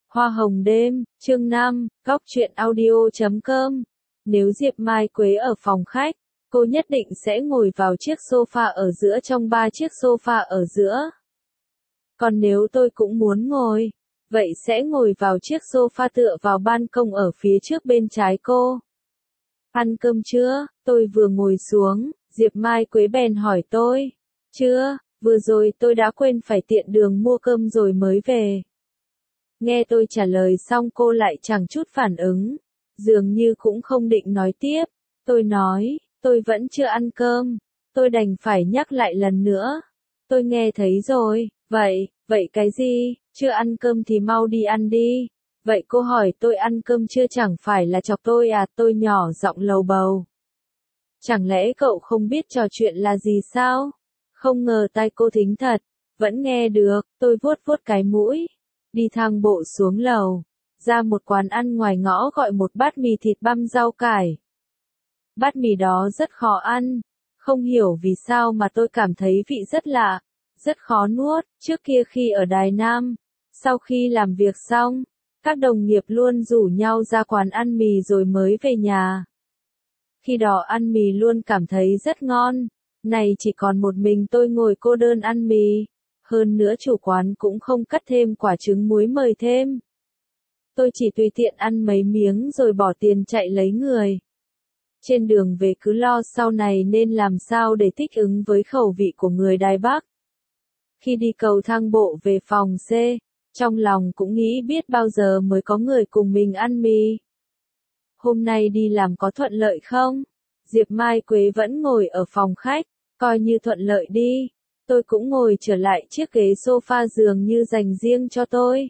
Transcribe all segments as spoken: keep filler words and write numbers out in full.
Hoa hồng đêm, chương năm, góc truyện audio chấm com. Nếu Diệp Mai Quế ở phòng khách, cô nhất định sẽ ngồi vào chiếc sofa ở giữa trong ba chiếc sofa ở giữa. Còn nếu tôi cũng muốn ngồi, vậy sẽ ngồi vào chiếc sofa tựa vào ban công ở phía trước bên trái cô. Ăn cơm chưa? Tôi vừa ngồi xuống, Diệp Mai Quế bèn hỏi tôi. Chưa, vừa rồi tôi đã quên phải tiện đường mua cơm rồi mới về. Nghe tôi trả lời xong cô lại chẳng chút phản ứng, dường như cũng không định nói tiếp. Tôi nói, tôi vẫn chưa ăn cơm, tôi đành phải nhắc lại lần nữa. Tôi nghe thấy rồi, vậy, vậy cái gì, chưa ăn cơm thì mau đi ăn đi. Vậy cô hỏi tôi ăn cơm chưa chẳng phải là chọc tôi à, tôi nhỏ giọng lầu bầu. Chẳng lẽ cậu không biết trò chuyện là gì sao? Không ngờ tai cô thính thật, vẫn nghe được, tôi vuốt vuốt cái mũi. Đi thang bộ xuống lầu, ra một quán ăn ngoài ngõ gọi một bát mì thịt băm rau cải. Bát mì đó rất khó ăn, không hiểu vì sao mà tôi cảm thấy vị rất lạ, rất khó nuốt. Trước kia khi ở Đài Nam, sau khi làm việc xong, các đồng nghiệp luôn rủ nhau ra quán ăn mì rồi mới về nhà. Khi đó ăn mì luôn cảm thấy rất ngon, này chỉ còn một mình tôi ngồi cô đơn ăn mì. Hơn nữa chủ quán cũng không cắt thêm quả trứng muối mời thêm. Tôi chỉ tùy tiện ăn mấy miếng rồi bỏ tiền chạy lấy người. Trên đường về cứ lo sau này nên làm sao để thích ứng với khẩu vị của người Đài Bắc. Khi đi cầu thang bộ về phòng C, trong lòng cũng nghĩ biết bao giờ mới có người cùng mình ăn mì. Hôm nay đi làm có thuận lợi không? Diệp Mai Quế vẫn ngồi ở phòng khách, coi như thuận lợi đi. Tôi cũng ngồi trở lại chiếc ghế sofa dường như dành riêng cho tôi.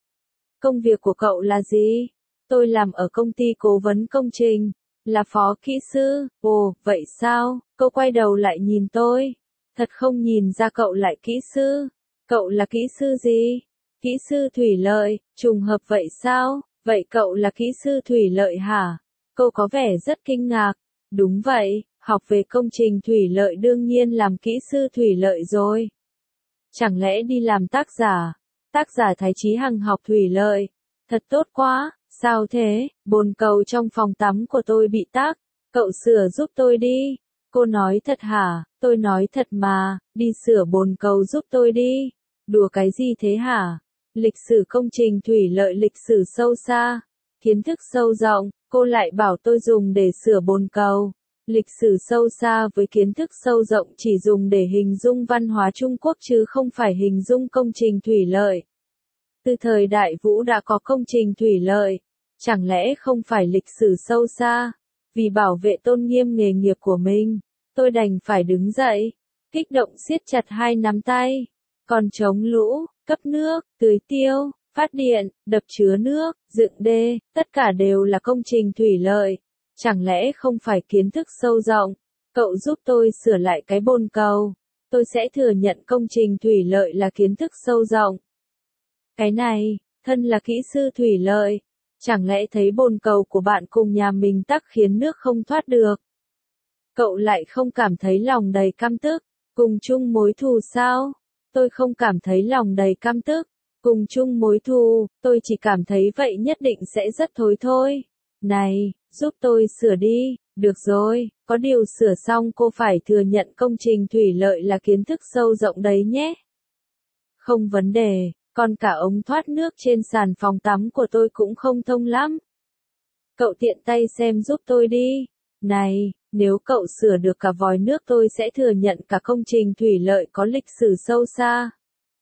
Công việc của cậu là gì? Tôi làm ở công ty cố vấn công trình, là phó kỹ sư. Ồ, vậy sao? Cô quay đầu lại nhìn tôi. Thật không nhìn ra cậu lại kỹ sư. Cậu là kỹ sư gì? Kỹ sư thủy lợi, trùng hợp vậy sao? Vậy cậu là kỹ sư thủy lợi hả? Cô có vẻ rất kinh ngạc. Đúng vậy. Học về công trình thủy lợi đương nhiên làm kỹ sư thủy lợi rồi. Chẳng lẽ đi làm tác giả? Tác giả Thái Chí Hằng học thủy lợi. Thật tốt quá, sao thế? Bồn cầu trong phòng tắm của tôi bị tắc. Cậu sửa giúp tôi đi. Cô nói thật hả? Tôi nói thật mà, đi sửa bồn cầu giúp tôi đi. Đùa cái gì thế hả? Lịch sử công trình thủy lợi lịch sử sâu xa, kiến thức sâu rộng, cô lại bảo tôi dùng để sửa bồn cầu. Lịch sử sâu xa với kiến thức sâu rộng chỉ dùng để hình dung văn hóa Trung Quốc chứ không phải hình dung công trình thủy lợi. Từ thời Đại Vũ đã có công trình thủy lợi, chẳng lẽ không phải lịch sử sâu xa? Vì bảo vệ tôn nghiêm nghề nghiệp của mình, tôi đành phải đứng dậy, kích động siết chặt hai nắm tay. Còn chống lũ, cấp nước, tưới tiêu, phát điện, đập chứa nước, dựng đê, tất cả đều là công trình thủy lợi. Chẳng lẽ không phải kiến thức sâu rộng? Cậu giúp tôi sửa lại cái bồn cầu. Tôi sẽ thừa nhận công trình thủy lợi là kiến thức sâu rộng. Cái này, thân là kỹ sư thủy lợi. Chẳng lẽ thấy bồn cầu của bạn cùng nhà mình tắc khiến nước không thoát được? Cậu lại không cảm thấy lòng đầy căm tức, cùng chung mối thù sao? Tôi không cảm thấy lòng đầy căm tức, cùng chung mối thù, tôi chỉ cảm thấy vậy nhất định sẽ rất thối thôi. Này, giúp tôi sửa đi, được rồi, có điều sửa xong cô phải thừa nhận công trình thủy lợi là kiến thức sâu rộng đấy nhé. Không vấn đề, còn cả ống thoát nước trên sàn phòng tắm của tôi cũng không thông lắm. Cậu tiện tay xem giúp tôi đi. Này, nếu cậu sửa được cả vòi nước tôi sẽ thừa nhận cả công trình thủy lợi có lịch sử sâu xa.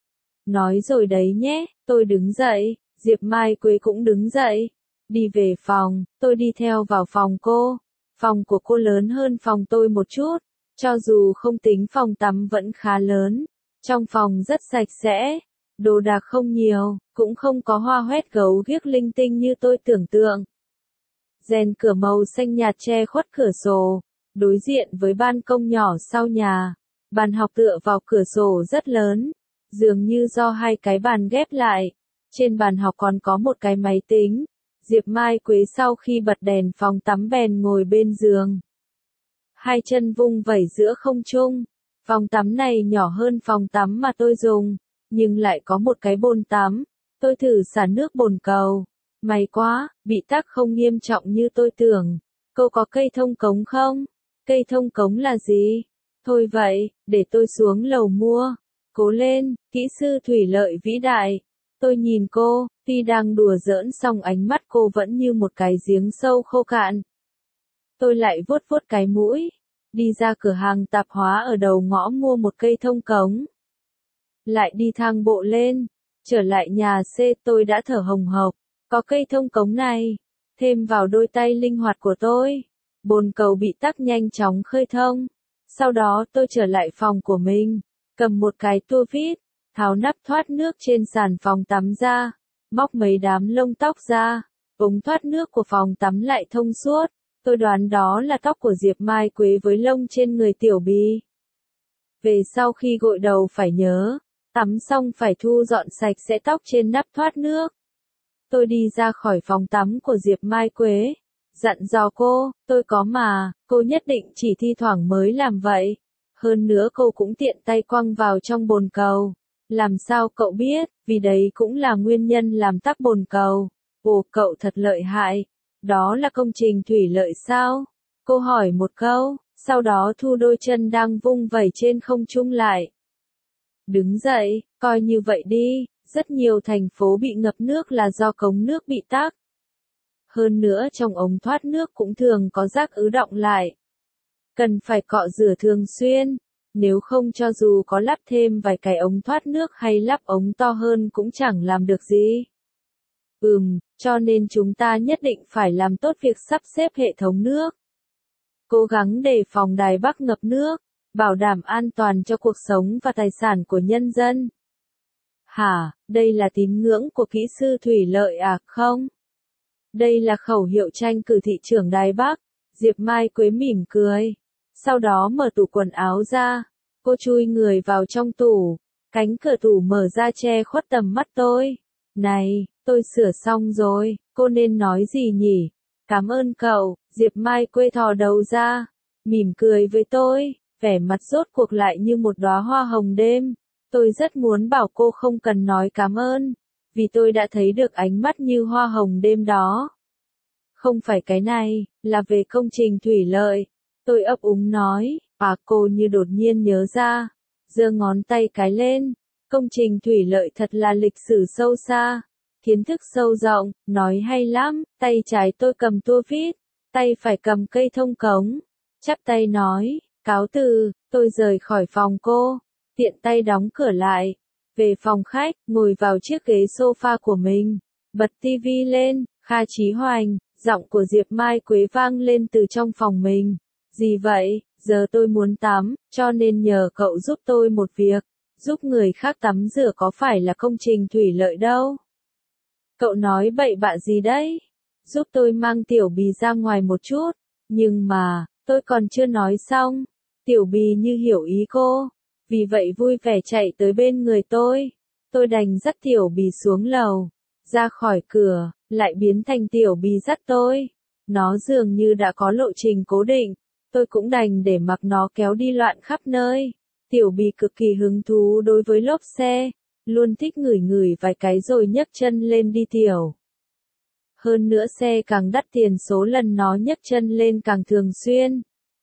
Nói rồi đấy nhé, tôi đứng dậy, Diệp Mai Quế cũng đứng dậy. Đi về phòng, tôi đi theo vào phòng cô. Phòng của cô lớn hơn phòng tôi một chút, cho dù không tính phòng tắm vẫn khá lớn. Trong phòng rất sạch sẽ, đồ đạc không nhiều, cũng không có hoa hoét gấu ghiếc linh tinh như tôi tưởng tượng. Rèn cửa màu xanh nhạt che khuất cửa sổ, đối diện với ban công nhỏ sau nhà. Bàn học tựa vào cửa sổ rất lớn, dường như do hai cái bàn ghép lại. Trên bàn học còn có một cái máy tính. Diệp Mai Quế sau khi bật đèn phòng tắm bèn ngồi bên giường. Hai chân vung vẩy giữa không trung. Phòng tắm này nhỏ hơn phòng tắm mà tôi dùng, nhưng lại có một cái bồn tắm. Tôi thử xả nước bồn cầu. May quá, bị tắc không nghiêm trọng như tôi tưởng. Cô có cây thông cống không? Cây thông cống là gì? Thôi vậy, để tôi xuống lầu mua. Cố lên, kỹ sư thủy lợi vĩ đại. Tôi nhìn cô, tuy đang đùa giỡn song ánh mắt cô vẫn như một cái giếng sâu khô cạn. Tôi lại vuốt vuốt cái mũi, đi ra cửa hàng tạp hóa ở đầu ngõ mua một cây thông cống. Lại đi thang bộ lên, trở lại nhà C tôi đã thở hồng hộc, có cây thông cống này, thêm vào đôi tay linh hoạt của tôi. Bồn cầu bị tắc nhanh chóng khơi thông. Sau đó tôi trở lại phòng của mình, cầm một cái tua vít, tháo nắp thoát nước trên sàn phòng tắm ra, móc mấy đám lông tóc ra, ống thoát nước của phòng tắm lại thông suốt. Tôi đoán đó là tóc của Diệp Mai Quế với lông trên người Tiểu Bì. Về sau khi gội đầu phải nhớ, tắm xong phải thu dọn sạch sẽ tóc trên nắp thoát nước. Tôi đi ra khỏi phòng tắm của Diệp Mai Quế, dặn dò cô, tôi có mà, cô nhất định chỉ thi thoảng mới làm vậy. Hơn nữa cô cũng tiện tay quăng vào trong bồn cầu. Làm sao cậu biết, vì đấy cũng là nguyên nhân làm tắc bồn cầu. Ồ, cậu thật lợi hại. Đó là công trình thủy lợi sao? Cô hỏi một câu, sau đó thu đôi chân đang vung vẩy trên không trung lại. Đứng dậy, coi như vậy đi, rất nhiều thành phố bị ngập nước là do cống nước bị tắc. Hơn nữa trong ống thoát nước cũng thường có rác ứ đọng lại. Cần phải cọ rửa thường xuyên, nếu không cho dù có lắp thêm vài cái ống thoát nước hay lắp ống to hơn cũng chẳng làm được gì. Ừm, cho nên chúng ta nhất định phải làm tốt việc sắp xếp hệ thống nước. Cố gắng đề phòng Đài Bắc ngập nước, bảo đảm an toàn cho cuộc sống và tài sản của nhân dân. Hả, đây là tín ngưỡng của kỹ sư thủy lợi à, không? Đây là khẩu hiệu tranh cử thị trưởng Đài Bắc. Diệp Mai Quế mỉm cười. Sau đó mở tủ quần áo ra. Cô chui người vào trong tủ. Cánh cửa tủ mở ra che khuất tầm mắt tôi. Này, tôi sửa xong rồi, cô nên nói gì nhỉ? Cảm ơn cậu. Diệp Mai Quế thò đầu ra, mỉm cười với tôi, vẻ mặt rốt cuộc lại như một đóa hoa hồng đêm. Tôi rất muốn bảo cô không cần nói cảm ơn, vì tôi đã thấy được ánh mắt như hoa hồng đêm đó. Không phải cái này, là về công trình thủy lợi. Tôi ấp úng nói, à cô như đột nhiên nhớ ra, giơ ngón tay cái lên. Công trình thủy lợi thật là lịch sử sâu xa, kiến thức sâu rộng, nói hay lắm. Tay trái tôi cầm tua vít, tay phải cầm cây thông cống. Chắp tay nói, cáo từ, tôi rời khỏi phòng cô, tiện tay đóng cửa lại. Về phòng khách, ngồi vào chiếc ghế sofa của mình, bật tivi lên. Kha Chí Hoành, giọng của Diệp Mai Quế vang lên từ trong phòng mình. Gì vậy, giờ tôi muốn tắm, cho nên nhờ cậu giúp tôi một việc. Giúp người khác tắm rửa có phải là công trình thủy lợi đâu. Cậu nói bậy bạ gì đấy? Giúp tôi mang Tiểu Bì ra ngoài một chút. Nhưng mà, tôi còn chưa nói xong. Tiểu Bì như hiểu ý cô. Vì vậy vui vẻ chạy tới bên người tôi. Tôi đành dắt Tiểu Bì xuống lầu. Ra khỏi cửa, lại biến thành Tiểu Bì dắt tôi. Nó dường như đã có lộ trình cố định. Tôi cũng đành để mặc nó kéo đi loạn khắp nơi. Tiểu Bì cực kỳ hứng thú đối với lốp xe. Luôn thích ngửi ngửi vài cái rồi nhấc chân lên đi tiểu. Hơn nữa xe càng đắt tiền số lần nó nhấc chân lên càng thường xuyên.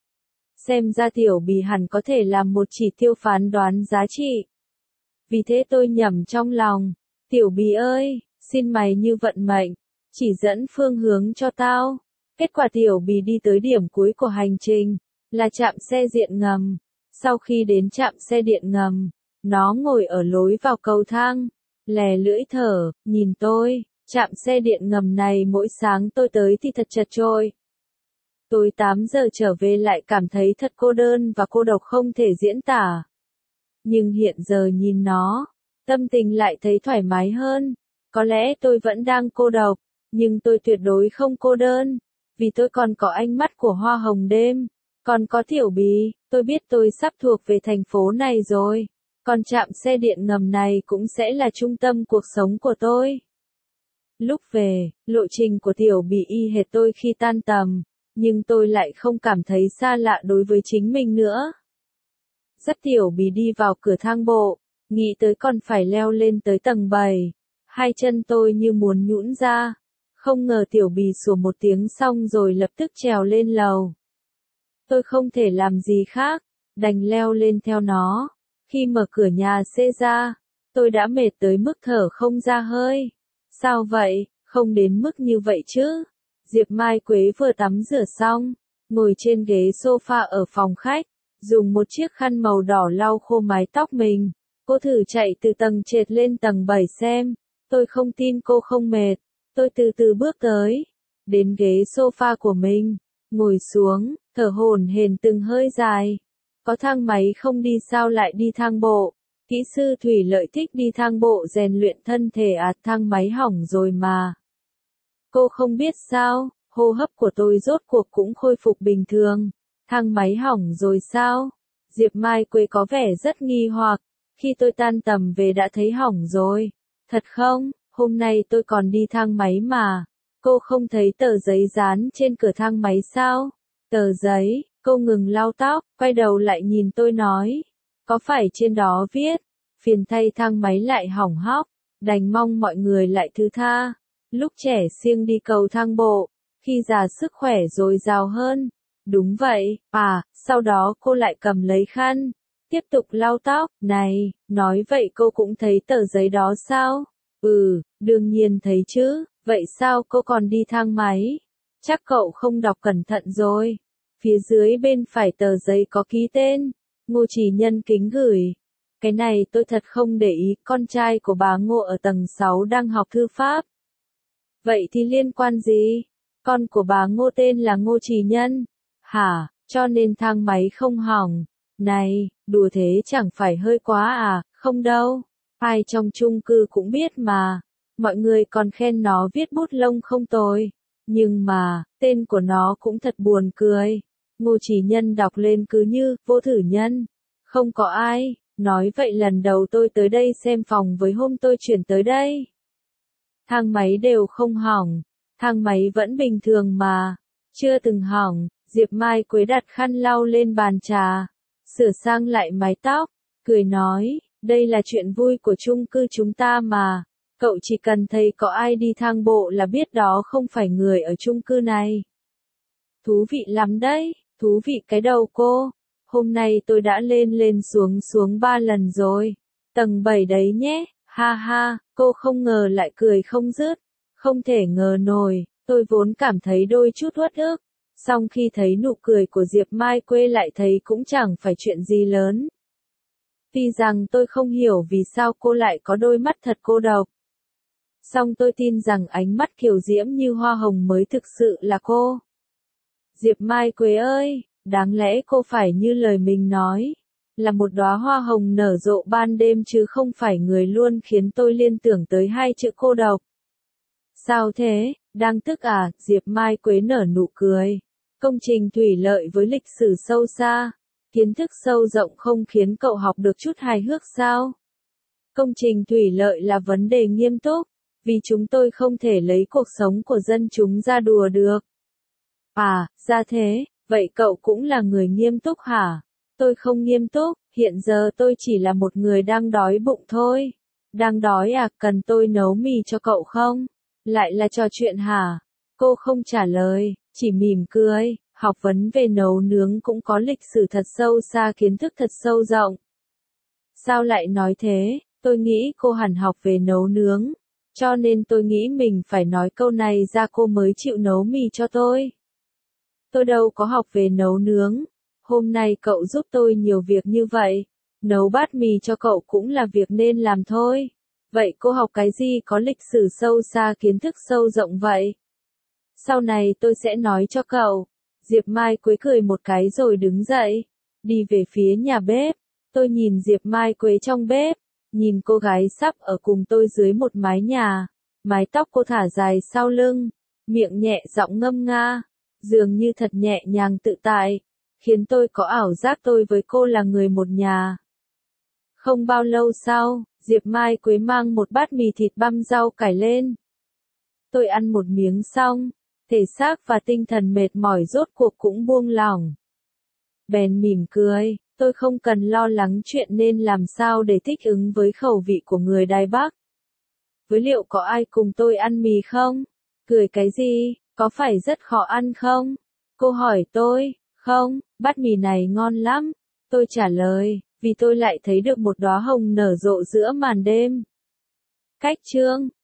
Xem ra Tiểu Bì hẳn có thể làm một chỉ tiêu phán đoán giá trị. Vì thế tôi nhẩm trong lòng. Tiểu Bì ơi, xin mày như vận mệnh, chỉ dẫn phương hướng cho tao. Kết quả Tiểu Bì đi tới điểm cuối của hành trình, là trạm xe điện ngầm. Sau khi đến trạm xe điện ngầm, nó ngồi ở lối vào cầu thang, lè lưỡi thở, nhìn tôi. Trạm xe điện ngầm này mỗi sáng tôi tới thì thật chật chội. Tôi tám giờ trở về lại cảm thấy thật cô đơn và cô độc không thể diễn tả. Nhưng hiện giờ nhìn nó, tâm tình lại thấy thoải mái hơn. Có lẽ tôi vẫn đang cô độc, nhưng tôi tuyệt đối không cô đơn. Vì tôi còn có ánh mắt của hoa hồng đêm, còn có Tiểu Bì. Tôi biết tôi sắp thuộc về thành phố này rồi. Còn trạm xe điện ngầm này cũng sẽ là trung tâm cuộc sống của tôi. Lúc về, lộ trình của Tiểu Bì y hệt tôi khi tan tầm, nhưng tôi lại không cảm thấy xa lạ đối với chính mình nữa. Dắt Tiểu Bì đi vào cửa thang bộ, nghĩ tới còn phải leo lên tới tầng bảy. Hai chân tôi như muốn nhũn ra. Không ngờ Tiểu Bì sủa một tiếng xong rồi lập tức trèo lên lầu. Tôi không thể làm gì khác, đành leo lên theo nó. Khi mở cửa nhà xê ra, tôi đã mệt tới mức thở không ra hơi. Sao vậy, không đến mức như vậy chứ? Diệp Mai Quế vừa tắm rửa xong, ngồi trên ghế sofa ở phòng khách, dùng một chiếc khăn màu đỏ lau khô mái tóc mình. Cô thử chạy từ tầng trệt lên tầng bảy xem. Tôi không tin cô không mệt. Tôi từ từ bước tới, đến ghế sofa của mình, ngồi xuống, thở hổn hển từng hơi dài. Có thang máy không đi sao lại đi thang bộ? Kỹ sư Thủy Lợi thích đi thang bộ rèn luyện thân thể à, thang máy hỏng rồi mà. Cô không biết sao, hô hấp của tôi rốt cuộc cũng khôi phục bình thường. Thang máy hỏng rồi sao? Diệp Mai Quế có vẻ rất nghi hoặc, khi tôi tan tầm về đã thấy hỏng rồi. Thật không? Hôm nay tôi còn đi thang máy mà. Cô không thấy tờ giấy dán trên cửa thang máy sao? Tờ giấy, cô ngừng lau tóc, quay đầu lại nhìn tôi nói. Có phải trên đó viết, phiền thay thang máy lại hỏng hóc, đành mong mọi người lại thứ tha. Lúc trẻ siêng đi cầu thang bộ, khi già sức khỏe dồi dào hơn. Đúng vậy, à, sau đó cô lại cầm lấy khăn, tiếp tục lau tóc. Này, nói vậy cô cũng thấy tờ giấy đó sao? Ừ, đương nhiên thấy chứ, vậy sao cô còn đi thang máy? Chắc cậu không đọc cẩn thận rồi. Phía dưới bên phải tờ giấy có ký tên, Ngô Chỉ Nhân kính gửi. Cái này tôi thật không để ý, con trai của bà Ngô ở tầng sáu đang học thư pháp. Vậy thì liên quan gì? Con của bà Ngô tên là Ngô Chỉ Nhân. Hả, cho nên thang máy không hỏng. Này, đùa thế chẳng phải hơi quá à, không đâu. Ai trong chung cư cũng biết mà. Mọi người còn khen nó viết bút lông không tồi. Nhưng mà, tên của nó cũng thật buồn cười. Ngô Chỉ Nhân đọc lên cứ như, vô thử nhân. Không có ai, nói vậy lần đầu tôi tới đây xem phòng với hôm tôi chuyển tới đây. Thang máy đều không hỏng, thang máy vẫn bình thường mà. Chưa từng hỏng, Diệp Mai Quế đặt khăn lau lên bàn trà. Sửa sang lại mái tóc, cười nói, đây là chuyện vui của chung cư chúng ta mà. Cậu chỉ cần thấy có ai đi thang bộ là biết đó không phải người ở chung cư này. Thú vị lắm đấy, thú vị cái đầu cô. Hôm nay tôi đã lên lên xuống xuống ba lần rồi. Tầng bảy đấy nhé, ha ha, cô không ngờ lại cười không dứt. Không thể ngờ nổi, tôi vốn cảm thấy đôi chút uất ức. Song khi thấy nụ cười của Diệp Mai Quế lại thấy cũng chẳng phải chuyện gì lớn. Tuy rằng tôi không hiểu vì sao cô lại có đôi mắt thật cô độc. Song tôi tin rằng ánh mắt kiều diễm như hoa hồng mới thực sự là cô. Diệp Mai Quế ơi, đáng lẽ cô phải như lời mình nói, là một đóa hoa hồng nở rộ ban đêm chứ không phải người luôn khiến tôi liên tưởng tới hai chữ cô độc. Sao thế, đang tức à? Diệp Mai Quế nở nụ cười. Công trình thủy lợi với lịch sử sâu xa, kiến thức sâu rộng không khiến cậu học được chút hài hước sao? Công trình thủy lợi là vấn đề nghiêm túc, vì chúng tôi không thể lấy cuộc sống của dân chúng ra đùa được. À, ra thế, vậy cậu cũng là người nghiêm túc hả? Tôi không nghiêm túc, hiện giờ tôi chỉ là một người đang đói bụng thôi. Đang đói à, cần tôi nấu mì cho cậu không? Lại là trò chuyện hả? Cô không trả lời, chỉ mỉm cười. Học vấn về nấu nướng cũng có lịch sử thật sâu xa, kiến thức thật sâu rộng. Sao lại nói thế? Tôi nghĩ cô hẳn học về nấu nướng. Cho nên tôi nghĩ mình phải nói câu này ra cô mới chịu nấu mì cho tôi. Tôi đâu có học về nấu nướng. Hôm nay cậu giúp tôi nhiều việc như vậy. Nấu bát mì cho cậu cũng là việc nên làm thôi. Vậy cô học cái gì có lịch sử sâu xa, kiến thức sâu rộng vậy? Sau này tôi sẽ nói cho cậu. Diệp Mai Quế cười một cái rồi đứng dậy, đi về phía nhà bếp. Tôi nhìn Diệp Mai Quế trong bếp, nhìn cô gái sắp ở cùng tôi dưới một mái nhà. Mái tóc cô thả dài sau lưng, miệng nhẹ giọng ngâm nga, dường như thật nhẹ nhàng tự tại, khiến tôi có ảo giác tôi với cô là người một nhà. Không bao lâu sau, Diệp Mai Quế mang một bát mì thịt băm rau cải lên. Tôi ăn một miếng xong, thể xác và tinh thần mệt mỏi rốt cuộc cũng buông lỏng. Bèn mỉm cười, tôi không cần lo lắng chuyện nên làm sao để thích ứng với khẩu vị của người Đài Bắc. với liệu có ai cùng tôi ăn mì không? Cười cái gì, có phải rất khó ăn không? Cô hỏi tôi, không, bát mì này ngon lắm. Tôi trả lời, vì tôi lại thấy được một đóa hồng nở rộ giữa màn đêm. Cách chương